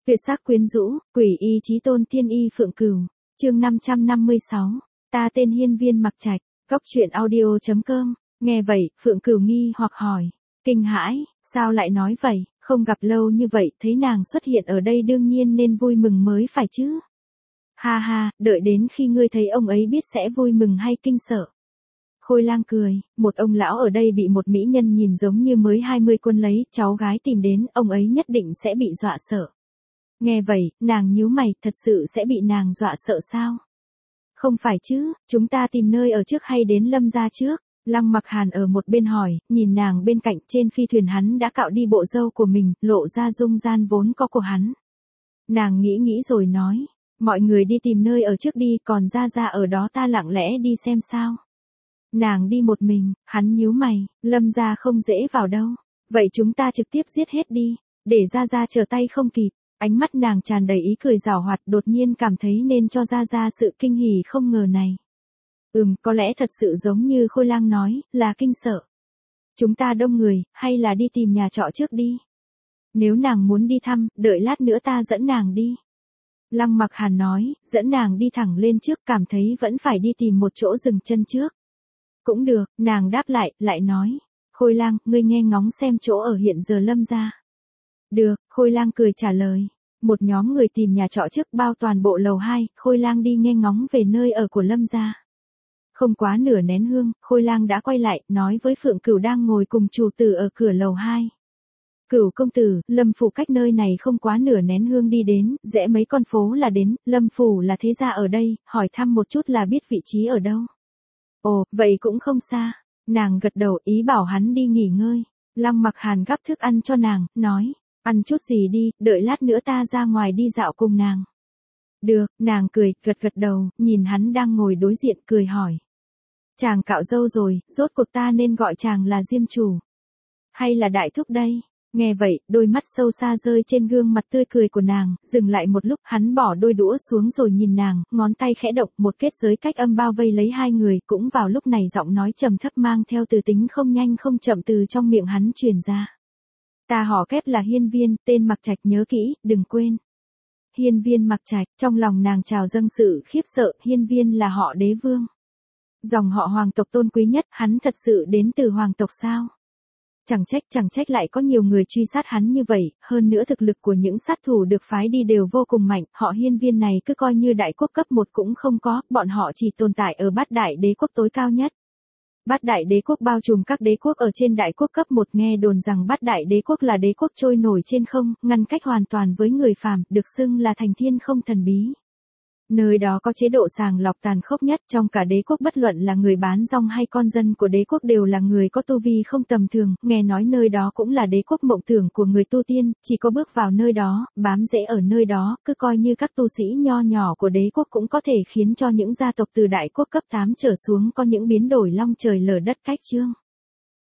Tuyệt sắc quyến rũ, quỷ y chí tôn tiên y phượng cửu. Chương 556. Ta tên Hiên Viên Mặc Trạch. Góc truyện audio.com. Nghe vậy, Phượng Cửu nghi hoặc hỏi. Kinh hãi, sao lại nói vậy, không gặp lâu như vậy, thấy nàng xuất hiện ở đây đương nhiên nên vui mừng mới phải chứ. Ha ha, đợi đến khi ngươi thấy ông ấy biết sẽ vui mừng hay kinh sợ. Khôi Lang cười, một ông lão ở đây bị một mỹ nhân nhìn giống như mới 20 quân lấy, cháu gái tìm đến, ông ấy nhất định sẽ bị dọa sợ. Nghe vậy, nàng nhíu mày, thật sự sẽ bị nàng dọa sợ sao? Không phải chứ, chúng ta tìm nơi ở trước hay đến Lâm gia trước? Lăng Mặc Hàn ở một bên hỏi, nhìn nàng bên cạnh, trên phi thuyền hắn đã cạo đi bộ râu của mình, lộ ra dung nhan vốn có của hắn. Nàng nghĩ rồi nói, mọi người đi tìm nơi ở trước đi, còn Gia ở đó ta lặng lẽ đi xem sao. Nàng đi một mình, hắn nhíu mày, Lâm gia không dễ vào đâu. Vậy chúng ta trực tiếp giết hết đi, để Gia trở tay không kịp. Ánh mắt nàng tràn đầy ý cười giảo hoạt, đột nhiên cảm thấy nên cho Gia sự kinh hỉ không ngờ này. Có lẽ thật sự giống như Khôi Lang nói, là kinh sợ. Chúng ta đông người, hay là đi tìm nhà trọ trước đi. Nếu nàng muốn đi thăm, đợi lát nữa ta dẫn nàng đi. Lăng Mặc Hàn nói, dẫn nàng đi thẳng lên trước, cảm thấy vẫn phải đi tìm một chỗ dừng chân trước. Cũng được, nàng đáp lại nói. Khôi Lang, ngươi nghe ngóng xem chỗ ở hiện giờ Lâm gia. Được, Khôi Lang cười trả lời. Một nhóm người tìm nhà trọ trước bao toàn bộ lầu 2, Khôi Lang đi nghe ngóng về nơi ở của Lâm gia. Không quá nửa nén hương, Khôi Lang đã quay lại, nói với Phượng Cửu đang ngồi cùng chủ tử ở cửa lầu 2. Cửu công tử, Lâm phủ cách nơi này không quá nửa nén hương đi đến, rẽ mấy con phố là đến, Lâm phủ là thế gia ở đây, hỏi thăm một chút là biết vị trí ở đâu. Ồ, vậy cũng không xa. Nàng gật đầu ý bảo hắn đi nghỉ ngơi. Lăng Mặc Hàn gắp thức ăn cho nàng, nói, ăn chút gì đi, đợi lát nữa ta ra ngoài đi dạo cùng nàng. Được, nàng cười, gật đầu, nhìn hắn đang ngồi đối diện cười hỏi. Chàng cạo râu rồi, rốt cuộc ta nên gọi chàng là Diêm chủ. Hay là đại thúc đây? Nghe vậy, đôi mắt sâu xa rơi trên gương mặt tươi cười của nàng, dừng lại một lúc, hắn bỏ đôi đũa xuống rồi nhìn nàng, ngón tay khẽ động, một kết giới cách âm bao vây lấy hai người, cũng vào lúc này giọng nói trầm thấp mang theo từ tính không nhanh không chậm từ trong miệng hắn truyền ra. Ta họ Kép là Hiên Viên, tên Mặc Trạch, nhớ kỹ, đừng quên. Hiên Viên Mặc Trạch, trong lòng nàng trào dâng sự khiếp sợ, Hiên Viên là họ đế vương. Dòng họ hoàng tộc tôn quý nhất, hắn thật sự đến từ hoàng tộc sao? Chẳng trách lại có nhiều người truy sát hắn như vậy, hơn nữa thực lực của những sát thủ được phái đi đều vô cùng mạnh, họ Hiên Viên này cứ coi như đại quốc cấp 1 cũng không có, bọn họ chỉ tồn tại ở bát đại đế quốc tối cao nhất. Bát đại đế quốc bao trùm các đế quốc ở trên đại quốc cấp 1, nghe đồn rằng bát đại đế quốc là đế quốc trôi nổi trên không, ngăn cách hoàn toàn với người phàm, được xưng là thành thiên không thần bí. Nơi đó có chế độ sàng lọc tàn khốc nhất trong cả đế quốc, bất luận là người bán rong hay con dân của đế quốc đều là người có tu vi không tầm thường, nghe nói nơi đó cũng là đế quốc mộng tưởng của người tu tiên, chỉ có bước vào nơi đó, bám rễ ở nơi đó, cứ coi như các tu sĩ nho nhỏ của đế quốc cũng có thể khiến cho những gia tộc từ đại quốc cấp 8 trở xuống có những biến đổi long trời lở đất cách chương.